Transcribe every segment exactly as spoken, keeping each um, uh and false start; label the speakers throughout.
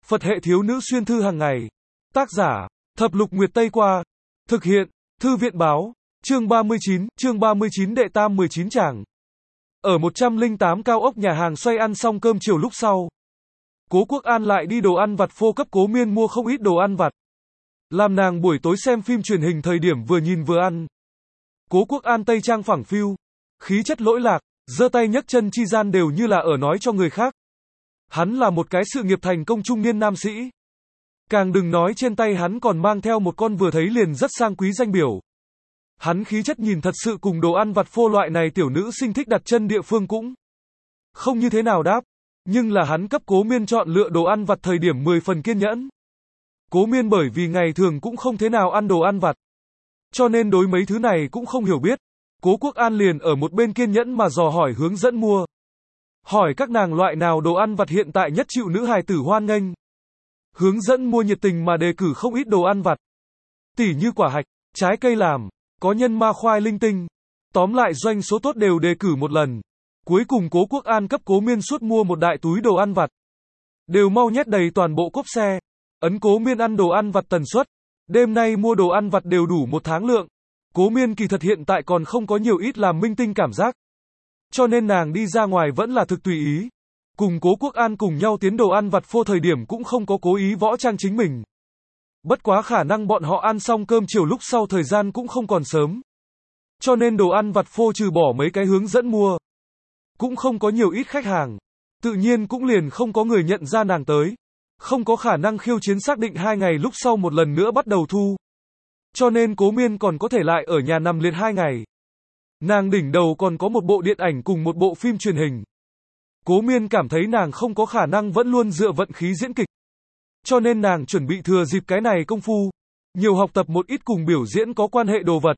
Speaker 1: Phật hệ thiếu nữ xuyên thư hàng ngày. Tác giả, Thập Lục Nguyệt Tây Qua. Thực hiện, Thư viện báo. Chương ba mươi chín, chương ba mươi chín đệ tam mười chín tràng. Ở một trăm lẻ tám cao ốc nhà hàng xoay ăn xong cơm chiều lúc sau. Cố Quốc An lại đi đồ ăn vặt phô cấp Cố Miên mua không ít đồ ăn vặt. Làm nàng buổi tối xem phim truyền hình thời điểm vừa nhìn vừa ăn. Cố Quốc An tây trang phẳng phiu, khí chất lỗi lạc, giơ tay nhấc chân chi gian đều như là ở nói cho người khác. Hắn là một cái sự nghiệp thành công trung niên nam sĩ. Càng đừng nói trên tay hắn còn mang theo một con vừa thấy liền rất sang quý danh biểu. Hắn khí chất nhìn thật sự cùng đồ ăn vặt phô loại này tiểu nữ sinh thích đặt chân địa phương cũng không như thế nào đáp. Nhưng là hắn cấp Cố Miên chọn lựa đồ ăn vặt thời điểm mười phần kiên nhẫn. Cố Miên bởi vì ngày thường cũng không thế nào ăn đồ ăn vặt, cho nên đối mấy thứ này cũng không hiểu biết. Cố Quốc An liền ở một bên kiên nhẫn mà dò hỏi hướng dẫn mua. Hỏi các nàng loại nào đồ ăn vặt hiện tại nhất chịu nữ hài tử hoan nghênh. Hướng dẫn mua nhiệt tình mà đề cử không ít đồ ăn vặt. Tỉ như quả hạch, trái cây làm, có nhân ma khoai linh tinh. Tóm lại doanh số tốt đều đề cử một lần. Cuối cùng Cố Quốc An cấp Cố Miên suốt mua một đại túi đồ ăn vặt. Đều mau nhét đầy toàn bộ cốp xe. Ấn Cố Miên ăn đồ ăn vặt tần suất. Đêm nay mua đồ ăn vặt đều đủ một tháng lượng. Cố Miên kỳ thật hiện tại còn không có nhiều ít làm minh tinh cảm giác. Cho nên nàng đi ra ngoài vẫn là thực tùy ý. Cùng Cố Quốc An cùng nhau tiến đồ ăn vặt phô thời điểm cũng không có cố ý võ trang chính mình. Bất quá khả năng bọn họ ăn xong cơm chiều lúc sau thời gian cũng không còn sớm. Cho nên đồ ăn vặt phô trừ bỏ mấy cái hướng dẫn mua, cũng không có nhiều ít khách hàng. Tự nhiên cũng liền không có người nhận ra nàng tới. Không có khả năng khiêu chiến xác định hai ngày lúc sau một lần nữa bắt đầu thu. Cho nên Cố Miên còn có thể lại ở nhà nằm liệt hai ngày. Nàng đỉnh đầu còn có một bộ điện ảnh cùng một bộ phim truyền hình. Cố Miên cảm thấy nàng không có khả năng vẫn luôn dựa vận khí diễn kịch. Cho nên nàng chuẩn bị thừa dịp cái này công phu, nhiều học tập một ít cùng biểu diễn có quan hệ đồ vật.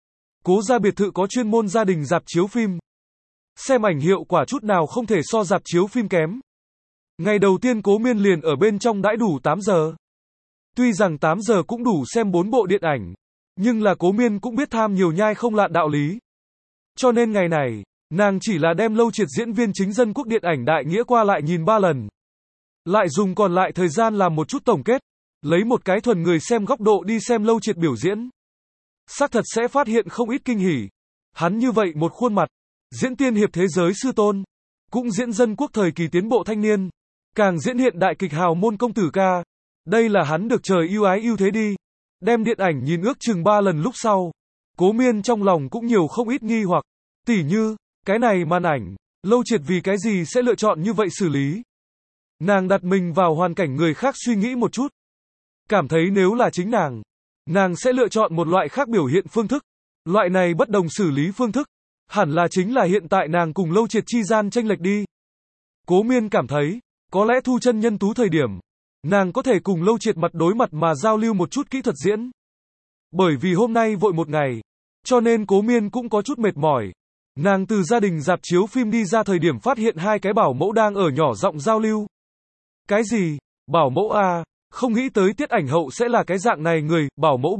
Speaker 1: Cố gia biệt thự có chuyên môn gia đình rạp chiếu phim. Xem ảnh hiệu quả chút nào không thể so rạp chiếu phim kém. Ngày đầu tiên Cố Miên liền ở bên trong đãi đủ tám giờ. Tuy rằng tám giờ cũng đủ xem bốn bộ điện ảnh, nhưng là Cố Miên cũng biết tham nhiều nhai không lạn đạo lý. Cho nên ngày này, nàng chỉ là đem Lâu Triệt diễn viên chính dân quốc điện ảnh đại nghĩa qua lại nhìn ba lần. Lại dùng còn lại thời gian làm một chút tổng kết, lấy một cái thuần người xem góc độ đi xem Lâu Triệt biểu diễn. Xác thật sẽ phát hiện không ít kinh hỉ. Hắn như vậy một khuôn mặt, diễn tiên hiệp thế giới sư tôn, cũng diễn dân quốc thời kỳ tiến bộ thanh niên, càng diễn hiện đại kịch hào môn công tử ca. Đây là hắn được trời yêu ái yêu thế đi. Đem điện ảnh nhìn ước chừng ba lần lúc sau, Cố Miên trong lòng cũng nhiều không ít nghi hoặc. Tỉ như, cái này màn ảnh, Lâu Triệt vì cái gì sẽ lựa chọn như vậy xử lý. Nàng đặt mình vào hoàn cảnh người khác suy nghĩ một chút. Cảm thấy nếu là chính nàng, nàng sẽ lựa chọn một loại khác biểu hiện phương thức. Loại này bất đồng xử lý phương thức, hẳn là chính là hiện tại nàng cùng Lâu Triệt chi gian chênh lệch đi. Cố Miên cảm thấy, có lẽ thu chân nhân tú thời điểm, nàng có thể cùng Lâu Triệt mặt đối mặt mà giao lưu một chút kỹ thuật diễn. Bởi vì hôm nay vội một ngày, cho nên Cố Miên cũng có chút mệt mỏi. Nàng từ gia đình rạp chiếu phim đi ra thời điểm phát hiện hai cái bảo mẫu đang ở nhỏ giọng giao lưu. Cái gì? Bảo mẫu A, không nghĩ tới Tiết Ảnh Hậu sẽ là cái dạng này người, bảo mẫu B.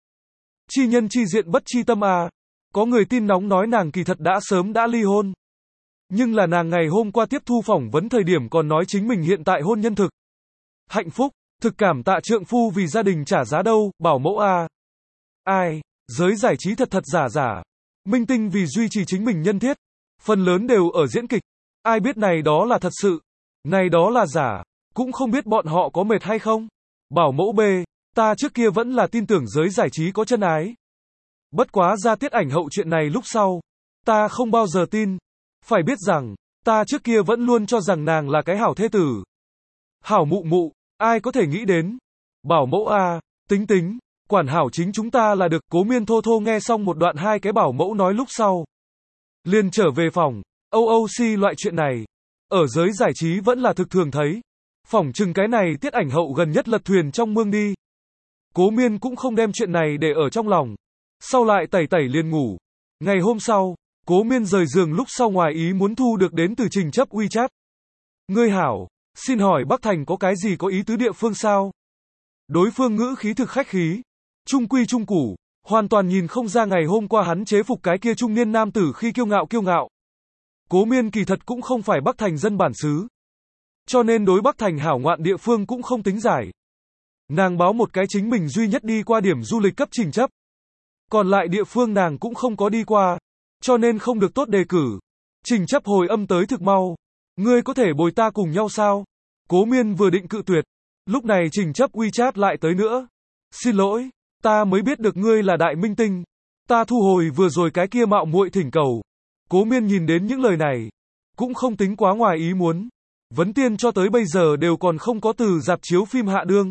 Speaker 1: Chi nhân chi diện bất chi tâm A. Có người tin nóng nói nàng kỳ thật đã sớm đã ly hôn. Nhưng là nàng ngày hôm qua tiếp thu phỏng vấn thời điểm còn nói chính mình hiện tại hôn nhân thực hạnh phúc, thực cảm tạ trượng phu vì gia đình trả giá đâu, bảo mẫu A. Ai, giới giải trí thật thật giả giả. Minh tinh vì duy trì chính mình nhân thiết, phần lớn đều ở diễn kịch. Ai biết này đó là thật sự, này đó là giả, cũng không biết bọn họ có mệt hay không. Bảo mẫu B, ta trước kia vẫn là tin tưởng giới giải trí có chân ái. Bất quá ra Tiết Ảnh Hậu chuyện này lúc sau, ta không bao giờ tin. Phải biết rằng, ta trước kia vẫn luôn cho rằng nàng là cái hảo thê tử. Hảo mụ mụ, ai có thể nghĩ đến. Bảo mẫu A, tính tính, quản hảo chính chúng ta là được. Cố Miên thô thô nghe xong một đoạn hai cái bảo mẫu nói lúc sau, liền trở về phòng. o o xê loại chuyện này, ở giới giải trí vẫn là thực thường thấy. Phỏng chừng cái này Tiết Ảnh Hậu gần nhất lật thuyền trong mương đi. Cố Miên cũng không đem chuyện này để ở trong lòng. Sau lại tẩy tẩy liền ngủ. Ngày hôm sau, Cố Miên rời giường lúc sau ngoài ý muốn thu được đến từ Trình Chấp WeChat. Ngươi hảo, xin hỏi Bắc Thành có cái gì có ý tứ địa phương sao? Đối phương ngữ khí thực khách khí, trung quy trung củ, hoàn toàn nhìn không ra ngày hôm qua hắn chế phục cái kia trung niên nam tử khi kiêu ngạo kiêu ngạo. Cố Miên kỳ thật cũng không phải Bắc Thành dân bản xứ. cho nên đối Bắc Thành hảo ngoạn địa phương cũng không tính giải. Nàng báo một cái chính mình duy nhất đi qua điểm du lịch cấp Trình Chấp. Còn lại địa phương nàng cũng không có đi qua, cho nên không được tốt đề cử. Trình Chấp hồi âm tới thực mau. Ngươi có thể bồi ta cùng nhau sao? Cố Miên vừa định cự tuyệt. Lúc này Trình Chấp WeChat lại tới nữa. Xin lỗi, ta mới biết được ngươi là đại minh tinh. Ta thu hồi vừa rồi cái kia mạo muội thỉnh cầu. Cố Miên nhìn đến những lời này, cũng không tính quá ngoài ý muốn. Vấn Tiên cho tới bây giờ đều còn không có từ rạp chiếu phim hạ đương.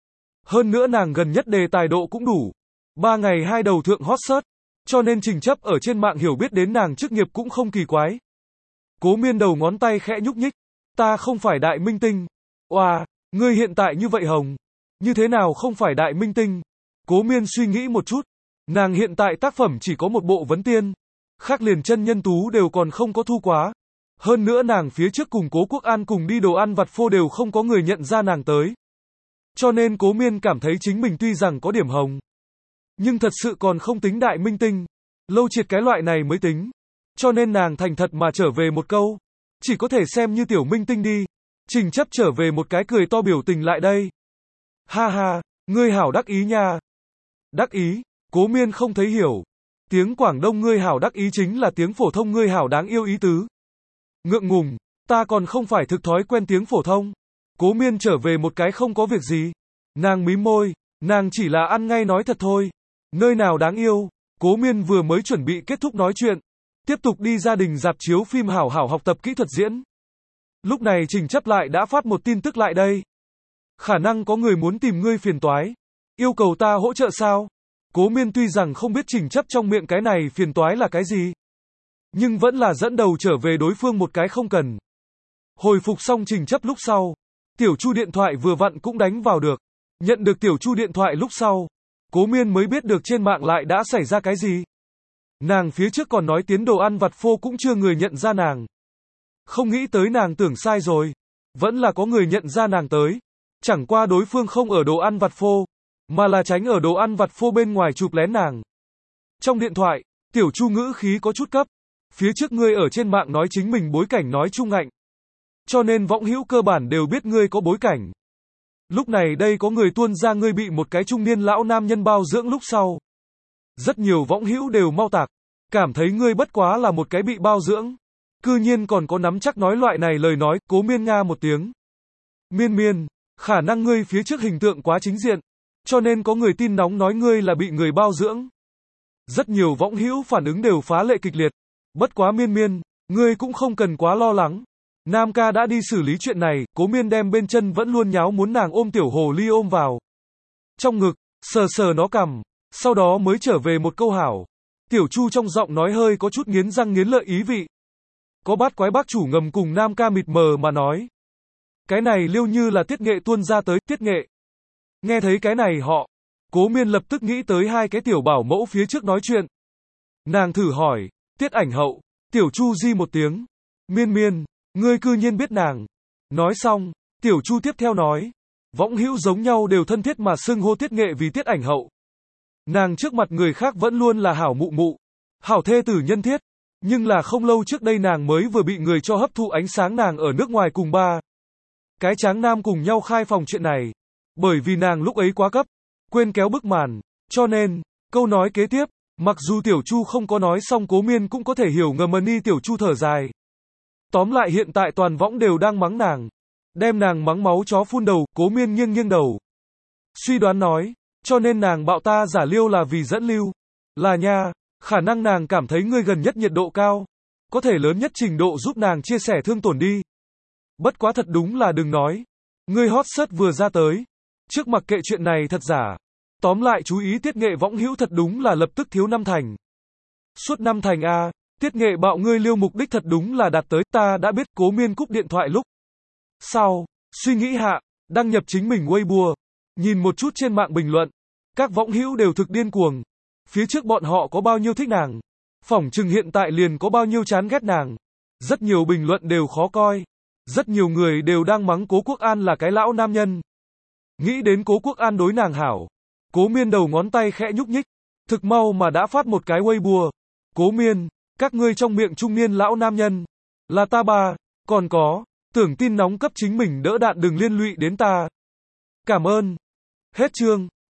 Speaker 1: Hơn nữa nàng gần nhất đề tài độ cũng đủ. Ba ngày hai đầu thượng hot search, cho nên Trình Chấp ở trên mạng hiểu biết đến nàng chức nghiệp cũng không kỳ quái. Cố Miên đầu ngón tay khẽ nhúc nhích. Ta không phải đại minh tinh. Oà, ngươi hiện tại như vậy hồng. Như thế nào không phải đại minh tinh? Cố Miên suy nghĩ một chút. Nàng hiện tại tác phẩm chỉ có một bộ Vấn Tiên. Khác liền chân nhân tú đều còn không có thu quá. Hơn nữa nàng phía trước cùng Cố Quốc An cùng đi đồ ăn vặt phô đều không có người nhận ra nàng tới. Cho nên Cố Miên cảm thấy chính mình tuy rằng có điểm hồng, nhưng thật sự còn không tính đại minh tinh. Lâu triệt cái loại này mới tính. Cho nên nàng thành thật mà trở về một câu. Chỉ có thể xem như tiểu minh tinh đi. Trình Chấp trở về một cái cười to biểu tình lại đây. Ha ha, ngươi hảo đắc ý nha. Đắc ý, Cố Miên không thấy hiểu. Tiếng Quảng Đông ngươi hảo đắc ý chính là tiếng phổ thông ngươi hảo đáng yêu ý tứ. Ngượng ngùng, ta còn không phải thực thói quen tiếng phổ thông. Cố Miên trở về một cái không có việc gì. Nàng mím môi, nàng chỉ là ăn ngay nói thật thôi. Nơi nào đáng yêu. Cố Miên vừa mới chuẩn bị kết thúc nói chuyện, tiếp tục đi gia đình rạp chiếu phim hảo hảo học tập kỹ thuật diễn. Lúc này Trình Chấp lại đã phát một tin tức lại đây. Khả năng có người muốn tìm ngươi phiền toái. Yêu cầu ta hỗ trợ sao? Cố Miên tuy rằng không biết Trình Chấp trong miệng cái này phiền toái là cái gì, nhưng vẫn là dẫn đầu trở về đối phương một cái không cần. Hồi phục xong Trình Chấp lúc sau, Tiểu Chu điện thoại vừa vặn cũng đánh vào được. Nhận được Tiểu Chu điện thoại lúc sau, Cố Miên mới biết được trên mạng lại đã xảy ra cái gì. Nàng phía trước còn nói tiến đồ ăn vặt phô cũng chưa người nhận ra nàng. Không nghĩ tới nàng tưởng sai rồi. Vẫn là có người nhận ra nàng tới. Chẳng qua đối phương không ở đồ ăn vặt phô, mà là tránh ở đồ ăn vặt phô bên ngoài chụp lén nàng. Trong điện thoại, Tiểu Chu ngữ khí có chút cấp. Phía trước ngươi ở trên mạng nói chính mình bối cảnh nói trung ngạnh, cho nên võng hữu cơ bản đều biết ngươi có bối cảnh. Lúc này đây có người tuôn ra ngươi bị một cái trung niên lão nam nhân bao dưỡng lúc sau. Rất nhiều võng hữu đều mau tạc, cảm thấy ngươi bất quá là một cái bị bao dưỡng. Cư nhiên còn có nắm chắc nói loại này lời nói. Cố Miên nga một tiếng. Miên Miên, khả năng ngươi phía trước hình tượng quá chính diện, cho nên có người tin nóng nói ngươi là bị người bao dưỡng. Rất nhiều võng hữu phản ứng đều phá lệ kịch liệt. Bất quá Miên Miên, ngươi cũng không cần quá lo lắng. Nam ca đã đi xử lý chuyện này. Cố Miên đem bên chân vẫn luôn nháo muốn nàng ôm tiểu hồ ly ôm vào trong ngực, sờ sờ nó cằm, sau đó mới trở về một câu hảo. Tiểu Chu trong giọng nói hơi có chút nghiến răng nghiến lợi ý vị. Có bát quái bác chủ ngầm cùng Nam ca mịt mờ mà nói. Cái này liêu như là Tiết Nghệ tuôn ra tới. Tiết Nghệ. Nghe thấy cái này họ, Cố Miên lập tức nghĩ tới hai cái tiểu bảo mẫu phía trước nói chuyện. Nàng thử hỏi, Tiết Ảnh Hậu. Tiểu Chu di một tiếng. Miên Miên, ngươi cư nhiên biết nàng. Nói xong, Tiểu Chu tiếp theo nói. Võng hữu giống nhau đều thân thiết mà xưng hô Tiết Nghệ vì Tiết Ảnh Hậu. Nàng trước mặt người khác vẫn luôn là hảo mụ mụ, hảo thê tử nhân thiết. Nhưng là không lâu trước đây nàng mới vừa bị người cho hấp thụ ánh sáng nàng ở nước ngoài cùng ba cái tráng nam cùng nhau khai phòng chuyện này. Bởi vì nàng lúc ấy quá cấp, quên kéo bức màn, cho nên, câu nói kế tiếp, mặc dù Tiểu Chu không có nói xong Cố Miên cũng có thể hiểu ngầm ni Tiểu Chu thở dài. Tóm lại hiện tại toàn võng đều đang mắng nàng. Đem nàng mắng máu chó phun đầu. Cố Miên nghiêng nghiêng đầu, suy đoán nói, cho nên nàng bạo ta giả liêu là vì dẫn lưu. Là nha, khả năng nàng cảm thấy ngươi gần nhất nhiệt độ cao, có thể lớn nhất trình độ giúp nàng chia sẻ thương tổn đi. Bất quá thật đúng là đừng nói. Ngươi hot search vừa ra tới, trước mặc kệ chuyện này thật giả. Tóm lại chú ý Tiết Nghệ võng hữu thật đúng là lập tức thiếu năm thành. Suốt năm thành a, Tiết Nghệ bạo ngươi liêu mục đích thật đúng là đạt tới. Ta đã biết. Cố Miên cúp điện thoại lúc sau, suy nghĩ hạ, đăng nhập chính mình Weibo, nhìn một chút trên mạng bình luận, các võng hữu đều thực điên cuồng. Phía trước bọn họ có bao nhiêu thích nàng, phỏng chừng hiện tại liền có bao nhiêu chán ghét nàng. Rất nhiều bình luận đều khó coi. Rất nhiều người đều đang mắng Cố Quốc An là cái lão nam nhân. Nghĩ đến Cố Quốc An đối nàng hảo, Cố Miên đầu ngón tay khẽ nhúc nhích, thực mau mà đã phát một cái Weibo. Cố Miên, các ngươi trong miệng trung niên lão nam nhân là ta ba, còn có, Tưởng tin nóng cấp chính mình đỡ đạn đừng liên lụy đến ta. Cảm ơn. Hết chương.